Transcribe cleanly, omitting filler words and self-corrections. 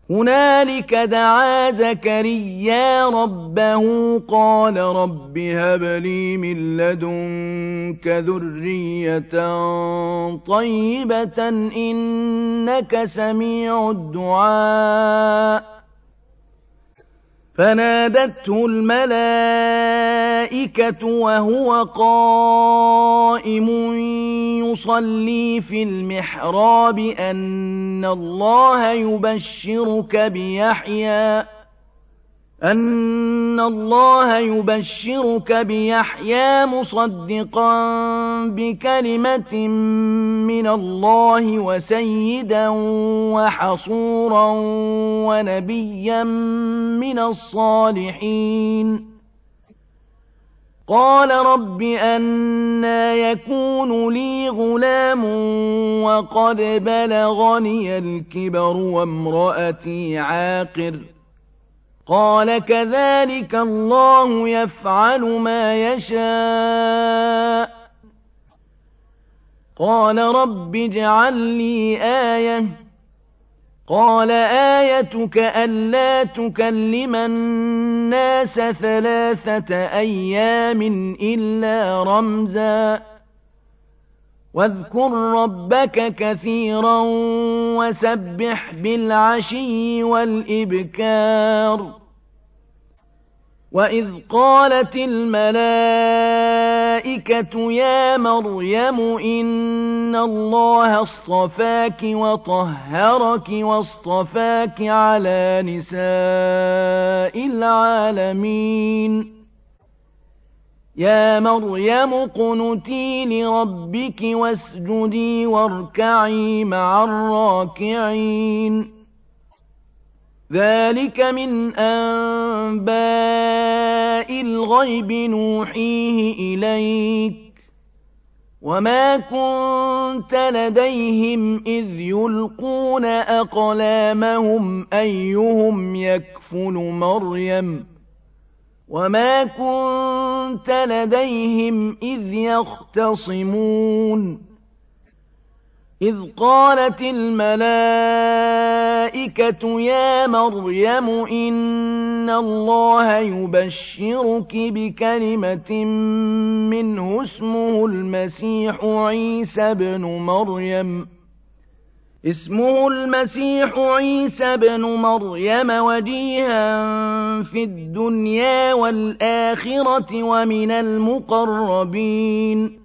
هنالك دعا زكريا ربه قال رب هب لي من لدنك ذرية طيبة إنك سميع الدعاء فنادته الملائكة وهو قائم يصلي في المحراب أن الله يبشرك بيحيى مصدقا بكلمة من الله وسيدا وحصورا ونبيا من الصالحين قال رب أنى يكون لي غلام وقد بلغني الكبر وامرأتي عاقر قال كذلك الله يفعل ما يشاء قال رب اجعل لي آية قال آيتك ألا تكلم الناس 3 أيام إلا رمزا واذكر ربك كثيرا وسبح بالعشي والإبكار وإذ قالت الملائكة يا مريم إن الله اصطفاك وطهرك واصطفاك على نساء العالمين يا مريم اقنتي لربك واسجدي واركعي مع الراكعين ذلك من أنباء الغيب نوحيه إليك وما كنت لديهم إذ يلقون أقلامهم أيهم يكفل مريم وما كنت لديهم إذ يختصمون إذ قالت الملائكة يا مريم إن الله يبشرك بكلمة منه اسمه المسيح عيسى بن مريم وجيها في الدنيا والآخرة ومن المقربين